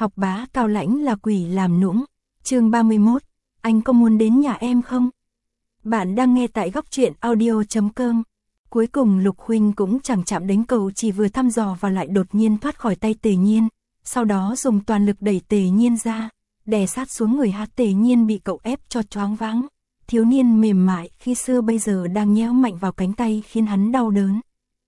Học bá cao lãnh là quỷ làm nũng. Chương 31, anh có muốn đến nhà em không? Bạn đang nghe tại góc truyện audio.com. Cuối cùng Lục Huynh cũng chẳng chạm đến cầu, chỉ vừa thăm dò và lại đột nhiên thoát khỏi tay Tề Nhiên, sau đó dùng toàn lực đẩy Tề Nhiên ra, đè sát xuống người hắn. Tề Nhiên bị cậu ép cho choáng váng. Thiếu niên mềm mại khi xưa bây giờ đang nhéo mạnh vào cánh tay khiến hắn đau đớn.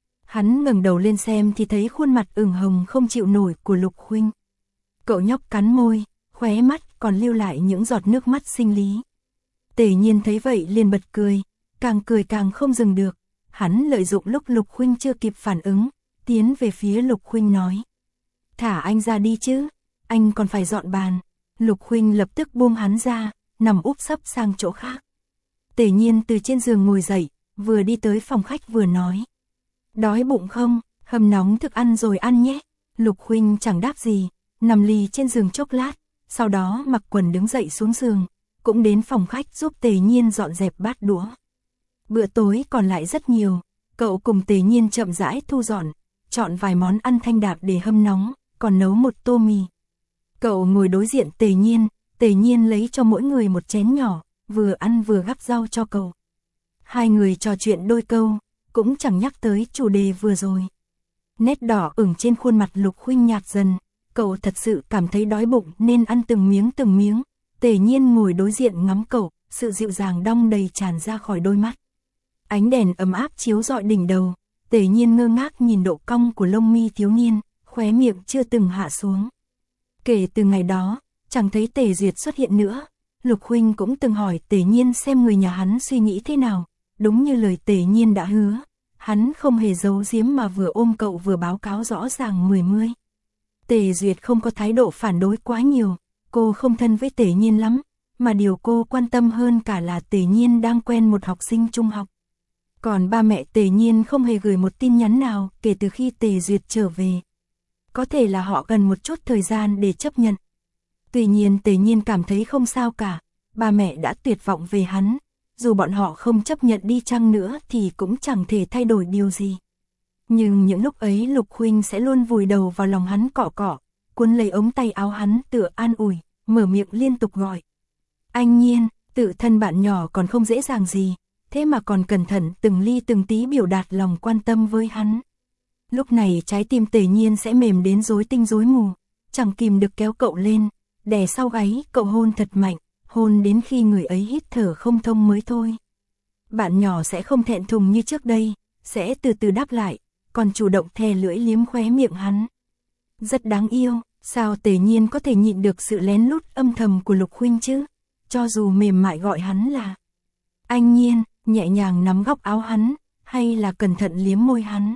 Hắn ngẩng đầu lên xem thì thấy khuôn mặt ửng hồng không chịu nổi của Lục Huynh. Cậu nhóc cắn môi, khóe mắt còn lưu lại những giọt nước mắt sinh lý. Tề Nhiên thấy vậy liền bật cười càng không dừng được. Hắn lợi dụng lúc Lục Huynh chưa kịp phản ứng, tiến về phía Lục Huynh nói: "Thả anh ra đi chứ, anh còn phải dọn bàn." Lục Huynh lập tức buông hắn ra, nằm úp sấp sang chỗ khác. Tề Nhiên từ trên giường ngồi dậy, vừa đi tới phòng khách vừa nói: "Đói bụng không? Hầm nóng thức ăn rồi ăn nhé." Lục Huynh chẳng đáp gì, nằm lì trên giường chốc lát, sau đó mặc quần đứng dậy xuống giường, cũng đến phòng khách giúp Tề Nhiên dọn dẹp bát đũa. Bữa tối còn lại rất nhiều, cậu cùng Tề Nhiên chậm rãi thu dọn, chọn vài món ăn thanh đạm để hâm nóng, còn nấu một tô mì. Cậu ngồi đối diện Tề Nhiên lấy cho mỗi người một chén nhỏ, vừa ăn vừa gắp rau cho cậu. Hai người trò chuyện đôi câu, cũng chẳng nhắc tới chủ đề vừa rồi. Nét đỏ ửng trên khuôn mặt Lục Huynh nhạt dần, cậu thật sự cảm thấy đói bụng nên ăn từng miếng. Tề Nhiên ngồi đối diện ngắm cậu, sự dịu dàng đong đầy tràn ra khỏi đôi mắt. Ánh đèn ấm áp chiếu rọi đỉnh đầu, Tề Nhiên ngơ ngác nhìn độ cong của lông mi thiếu niên, khóe miệng chưa từng hạ xuống. Kể từ ngày đó, chẳng thấy Tề Duyệt xuất hiện nữa. Lục Huynh cũng từng hỏi Tề Nhiên xem người nhà hắn suy nghĩ thế nào, đúng như lời Tề Nhiên đã hứa, hắn không hề giấu giếm mà vừa ôm cậu vừa báo cáo rõ ràng mười. Tề Duyệt không có thái độ phản đối quá nhiều, cô không thân với Tề Nhiên lắm, mà điều cô quan tâm hơn cả là Tề Nhiên đang quen một học sinh trung học. Còn ba mẹ Tề Nhiên không hề gửi một tin nhắn nào kể từ khi Tề Duyệt trở về. Có thể là họ cần một chút thời gian để chấp nhận. Tuy nhiên Tề Nhiên cảm thấy không sao cả, ba mẹ đã tuyệt vọng về hắn, dù bọn họ không chấp nhận đi chăng nữa thì cũng chẳng thể thay đổi điều gì. Nhưng những lúc ấy Lục Huynh sẽ luôn vùi đầu vào lòng hắn cọ, cuốn lấy ống tay áo hắn tựa an ủi, mở miệng liên tục gọi: "Anh Nhiên." Tự thân bạn nhỏ còn không dễ dàng gì, thế mà còn cẩn thận từng ly từng tí biểu đạt lòng quan tâm với hắn. Lúc này trái tim Tề Nhiên sẽ mềm đến rối tinh rối mù, chẳng kìm được kéo cậu lên, đè sau gáy cậu hôn thật mạnh, hôn đến khi người ấy hít thở không thông mới thôi. Bạn nhỏ sẽ không thẹn thùng như trước đây, sẽ từ từ đáp lại, còn chủ động thè lưỡi liếm khóe miệng hắn. Rất đáng yêu, sao Tề Nhiên có thể nhịn được sự lén lút âm thầm của Lục Huynh chứ? Cho dù mềm mại gọi hắn là "Anh Nhiên", nhẹ nhàng nắm góc áo hắn, hay là cẩn thận liếm môi hắn.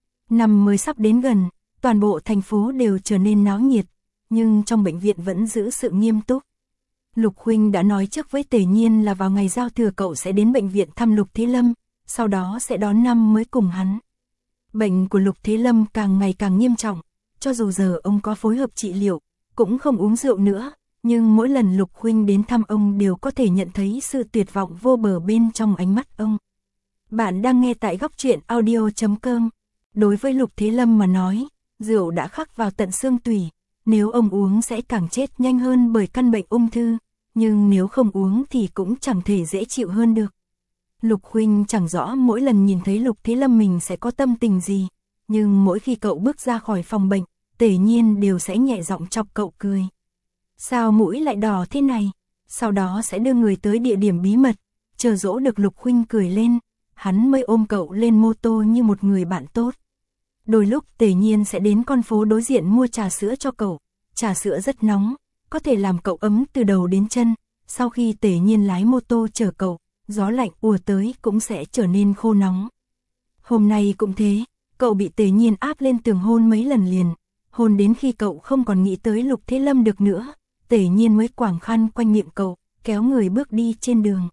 Năm mới sắp đến gần, toàn bộ thành phố đều trở nên náo nhiệt, nhưng trong bệnh viện vẫn giữ sự nghiêm túc. Lục Huynh đã nói trước với Tề Nhiên là vào ngày giao thừa cậu sẽ đến bệnh viện thăm Lục Thế Lâm, sau đó sẽ đón năm mới cùng hắn. Bệnh của Lục Thế Lâm càng ngày càng nghiêm trọng, cho dù giờ ông có phối hợp trị liệu, cũng không uống rượu nữa, nhưng mỗi lần Lục Huynh đến thăm ông đều có thể nhận thấy sự tuyệt vọng vô bờ bên trong ánh mắt ông. Bạn đang nghe tại góc truyện audio.com. Đối với Lục Thế Lâm mà nói, rượu đã khắc vào tận xương tủy, nếu ông uống sẽ càng chết nhanh hơn bởi căn bệnh ung thư, nhưng nếu không uống thì cũng chẳng thể dễ chịu hơn được. Lục Huynh chẳng rõ mỗi lần nhìn thấy Lục Thế Lâm mình sẽ có tâm tình gì, nhưng mỗi khi cậu bước ra khỏi phòng bệnh, Tề Nhiên đều sẽ nhẹ giọng chọc cậu cười: "Sao mũi lại đỏ thế này?" Sau đó sẽ đưa người tới địa điểm bí mật, chờ dỗ được Lục Huynh cười lên, hắn mới ôm cậu lên mô tô như một người bạn tốt. Đôi lúc Tề Nhiên sẽ đến con phố đối diện mua trà sữa cho cậu, trà sữa rất nóng, có thể làm cậu ấm từ đầu đến chân. Sau khi Tề Nhiên lái mô tô chở cậu, gió lạnh ùa tới cũng sẽ trở nên khô nóng. Hôm nay cũng thế, cậu bị Tề Nhiên áp lên tường hôn mấy lần liền, hôn đến khi cậu không còn nghĩ tới Lục Thế Lâm được nữa, Tề Nhiên mới quàng khăn quanh miệng cậu, kéo người bước đi trên đường.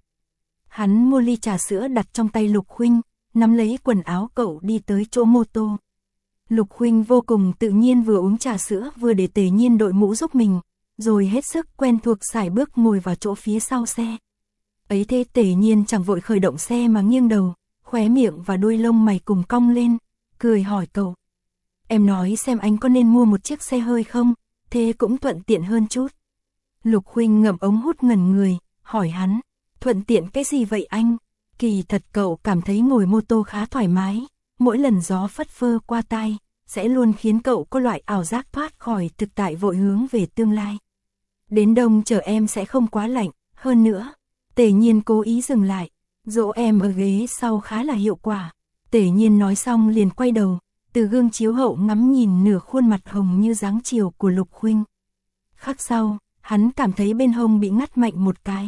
Hắn mua ly trà sữa đặt trong tay Lục Huynh, nắm lấy quần áo cậu đi tới chỗ mô tô. Lục Huynh vô cùng tự nhiên vừa uống trà sữa vừa để Tề Nhiên đội mũ giúp mình, rồi hết sức quen thuộc sải bước ngồi vào chỗ phía sau xe. Ấy thế Tề Nhiên chẳng vội khởi động xe mà nghiêng đầu, khóe miệng và đuôi lông mày cùng cong lên, cười hỏi cậu: "Em nói xem anh có nên mua một chiếc xe hơi không? thế cũng thuận tiện hơn chút. Lục huynh ngậm ống hút ngẩn người, hỏi hắn, thuận tiện cái gì vậy anh? Kỳ thật cậu cảm thấy ngồi mô tô khá thoải mái, mỗi lần gió phất phơ qua tai, sẽ luôn khiến cậu có loại ảo giác thoát khỏi thực tại vội hướng về tương lai. Đến đông chờ em sẽ không quá lạnh, hơn nữa, Tề Nhiên cố ý dừng lại, dỗ em ở ghế sau khá là hiệu quả. Tề Nhiên nói xong liền quay đầu, từ gương chiếu hậu ngắm nhìn nửa khuôn mặt hồng như dáng chiều của Lục huynh. Khắc sau, hắn cảm thấy bên hông bị ngắt mạnh một cái.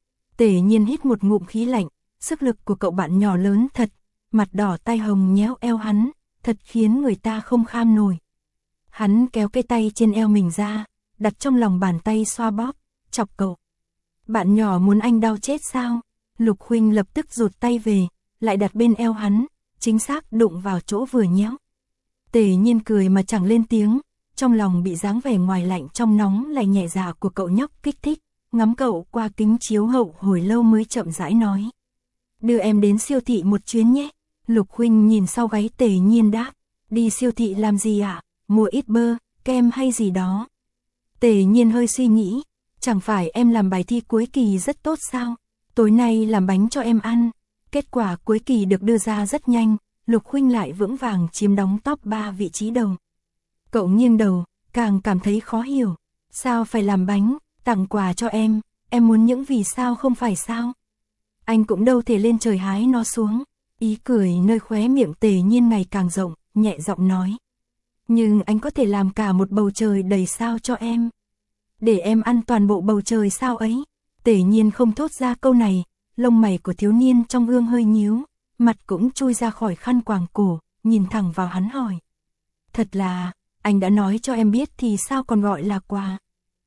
Tề Nhiên hít một ngụm khí lạnh, sức lực của cậu bạn nhỏ lớn thật, mặt đỏ tai hồng nhéo eo hắn, thật khiến người ta không kham nổi. Hắn kéo cái tay trên eo mình ra, đặt trong lòng bàn tay xoa bóp, chọc cậu. Bạn nhỏ muốn anh đau chết sao? Lục huynh lập tức rụt tay về, lại đặt bên eo hắn, chính xác đụng vào chỗ vừa nhéo. Tề Nhiên cười mà chẳng lên tiếng, trong lòng bị dáng vẻ ngoài lạnh trong nóng lại nhẹ dạ của cậu nhóc kích thích, ngắm cậu qua kính chiếu hậu hồi lâu mới chậm rãi nói. Đưa em đến siêu thị một chuyến nhé. Lục huynh nhìn sau gáy Tề Nhiên đáp, đi siêu thị làm gì ạ? Mua ít bơ, kem hay gì đó. Tề Nhiên hơi suy nghĩ, chẳng phải em làm bài thi cuối kỳ rất tốt sao? Tối nay làm bánh cho em ăn. Kết quả cuối kỳ được đưa ra rất nhanh, Lục huynh lại vững vàng chiếm đóng top 3 vị trí đầu. Cậu nghiêng đầu, càng cảm thấy khó hiểu. Sao phải làm bánh, tặng quà cho em muốn những vì sao không phải sao? Anh cũng đâu thể lên trời hái nó xuống. Ý cười nơi khóe miệng Tề Nhiên ngày càng rộng, nhẹ giọng nói. Nhưng anh có thể làm cả một bầu trời đầy sao cho em. Để em ăn toàn bộ bầu trời sao ấy. Tề Nhiên không thốt ra câu này, lông mày của thiếu niên trong gương hơi nhíu, mặt cũng chui ra khỏi khăn quàng cổ, nhìn thẳng vào hắn hỏi. Thật là, anh đã nói cho em biết thì sao còn gọi là quà?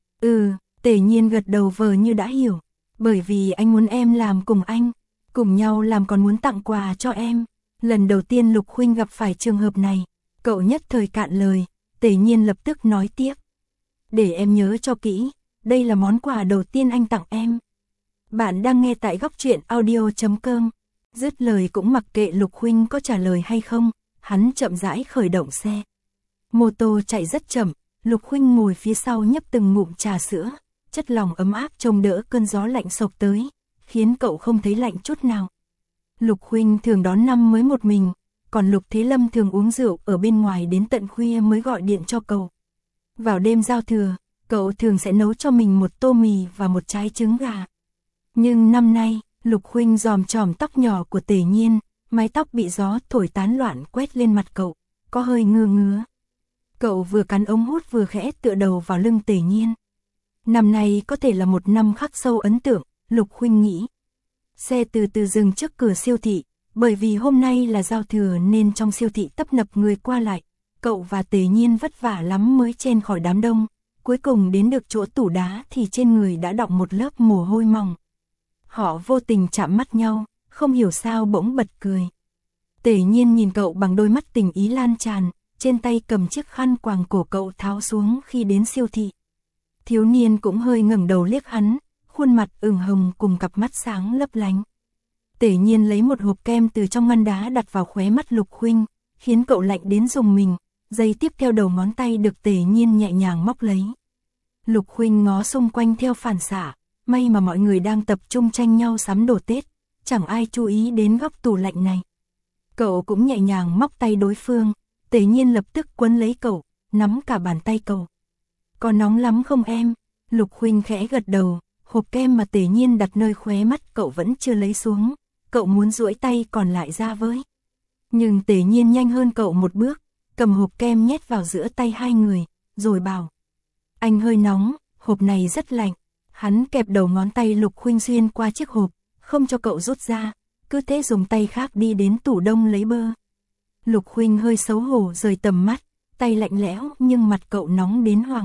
Tề Nhiên gật đầu vờ như đã hiểu, bởi vì anh muốn em làm cùng anh, cùng nhau làm còn muốn tặng quà cho em. Lần đầu tiên Lục huynh gặp phải trường hợp này, cậu nhất thời cạn lời, Tề Nhiên lập tức nói tiếp. Để em nhớ cho kỹ, đây là món quà đầu tiên anh tặng em. Bạn đang nghe tại góc truyện audio.com. Dứt lời cũng mặc kệ Lục huynh có trả lời hay không, hắn chậm rãi khởi động xe. Mô tô chạy rất chậm, Lục huynh ngồi phía sau nhấp từng ngụm trà sữa, chất lỏng ấm áp trông đỡ cơn gió lạnh sộc tới, khiến cậu không thấy lạnh chút nào. Lục huynh thường đón năm mới một mình, còn Lục Thế Lâm thường uống rượu ở bên ngoài đến tận khuya mới gọi điện cho cậu. Vào đêm giao thừa, cậu thường sẽ nấu cho mình một tô mì và một trái trứng gà. Nhưng năm nay, Lục huynh giòm chòm tóc nhỏ của Tề Nhiên, mái tóc bị gió thổi tán loạn quét lên mặt cậu, có hơi ngứa ngứa. Cậu vừa cắn ống hút vừa khẽ tựa đầu vào lưng Tề Nhiên. Năm nay có thể là một năm khắc sâu ấn tượng, Lục huynh nghĩ. Xe từ từ dừng trước cửa siêu thị, bởi vì hôm nay là giao thừa nên trong siêu thị tấp nập người qua lại. Cậu và Tề Nhiên vất vả lắm mới chen khỏi đám đông, cuối cùng đến được chỗ tủ đá thì trên người đã đọng một lớp mồ hôi mỏng. Họ vô tình chạm mắt nhau, không hiểu sao bỗng bật cười. Tề Nhiên nhìn cậu bằng đôi mắt tình ý lan tràn, trên tay cầm chiếc khăn quàng cổ cậu tháo xuống khi đến siêu thị. Thiếu niên cũng hơi ngẩng đầu liếc hắn, khuôn mặt ửng hồng cùng cặp mắt sáng lấp lánh. Tề Nhiên lấy một hộp kem từ trong ngăn đá đặt vào khóe mắt Lục huynh, khiến cậu lạnh đến rùng mình, giây tiếp theo đầu ngón tay được Tề Nhiên nhẹ nhàng móc lấy. Lục huynh ngó xung quanh theo phản xạ, may mà mọi người đang tập trung tranh nhau sắm đồ Tết, chẳng ai chú ý đến góc tủ lạnh này. Cậu cũng nhẹ nhàng móc tay đối phương, Tề Nhiên lập tức quấn lấy cậu, nắm cả bàn tay cậu. Có nóng lắm không em? Lục huynh khẽ gật đầu, hộp kem mà Tề Nhiên đặt nơi khóe mắt cậu vẫn chưa lấy xuống, cậu muốn duỗi tay còn lại ra với. Nhưng Tề Nhiên nhanh hơn cậu một bước, cầm hộp kem nhét vào giữa tay hai người, rồi bảo. Anh hơi nóng, hộp này rất lạnh. Hắn kẹp đầu ngón tay Lục huynh xuyên qua chiếc hộp, không cho cậu rút ra, cứ thế dùng tay khác đi đến tủ đông lấy bơ. Lục huynh hơi xấu hổ rời tầm mắt, tay lạnh lẽo nhưng mặt cậu nóng đến hoảng.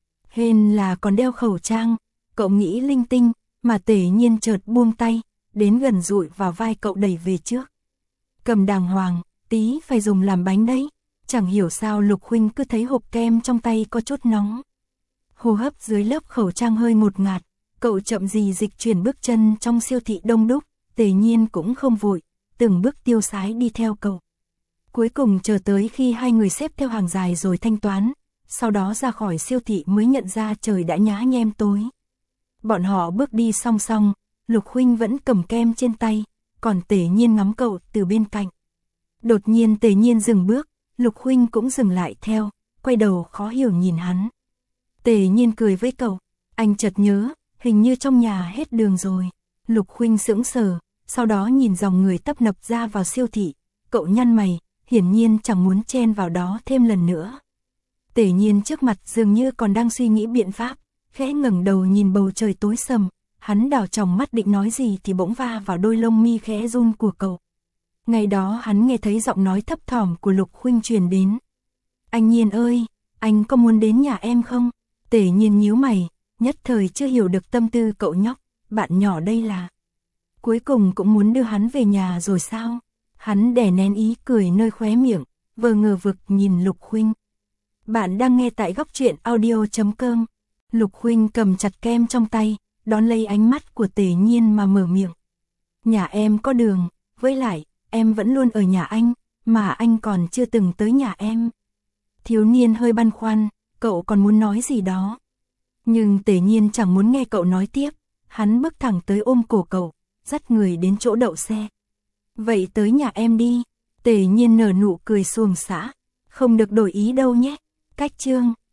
Hên là còn đeo khẩu trang, cậu nghĩ linh tinh, mà Tề Nhiên chợt buông tay, đến gần dụi vào vai cậu đẩy về trước. Cầm đàng hoàng, tí phải dùng làm bánh đấy. Chẳng hiểu sao Lục huynh cứ thấy hộp kem trong tay có chút nóng. Hô hấp dưới lớp khẩu trang hơi ngột ngạt, cậu chậm gì dịch chuyển bước chân trong siêu thị đông đúc, Tề Nhiên cũng không vội, từng bước tiêu sái đi theo cậu. Cuối cùng chờ tới khi hai người xếp theo hàng dài rồi thanh toán, sau đó ra khỏi siêu thị mới nhận ra trời đã nhá nhem tối. Bọn họ bước đi song song, Lục huynh vẫn cầm kem trên tay, còn Tề Nhiên ngắm cậu từ bên cạnh. Đột nhiên Tề Nhiên dừng bước, Lục huynh cũng dừng lại theo, quay đầu khó hiểu nhìn hắn. Tề Nhiên cười với cậu, anh chợt nhớ, hình như trong nhà hết đường rồi. Lục huynh sững sờ, sau đó nhìn dòng người tấp nập ra vào siêu thị, cậu nhăn mày, hiển nhiên chẳng muốn chen vào đó thêm lần nữa. Tề Nhiên trước mặt dường như còn đang suy nghĩ biện pháp, khẽ ngẩng đầu nhìn bầu trời tối sầm, hắn đảo tròng mắt định nói gì thì bỗng va vào đôi lông mi khẽ run của cậu. Ngày đó hắn nghe thấy giọng nói thấp thỏm của Lục huynh truyền đến. Anh Nhiên ơi, anh có muốn đến nhà em không? Tề Nhiên nhíu mày, nhất thời chưa hiểu được tâm tư cậu nhóc, bạn nhỏ đây là. Cuối cùng cũng muốn đưa hắn về nhà rồi sao? Hắn đè nén ý cười nơi khóe miệng, vờ ngờ vực nhìn Lục huynh. Bạn đang nghe tại góc truyện audio.com. Lục huynh cầm chặt kem trong tay, đón lấy ánh mắt của Tề Nhiên mà mở miệng. Nhà em có đường, với lại, em vẫn luôn ở nhà anh, mà anh còn chưa từng tới nhà em. Thiếu niên hơi băn khoăn, cậu còn muốn nói gì đó. Nhưng Tề Nhiên chẳng muốn nghe cậu nói tiếp, hắn bước thẳng tới ôm cổ cậu, dắt người đến chỗ đậu xe. Vậy tới nhà em đi. Tề Nhiên nở nụ cười xuồng xã, không được đổi ý đâu nhé. Cách chương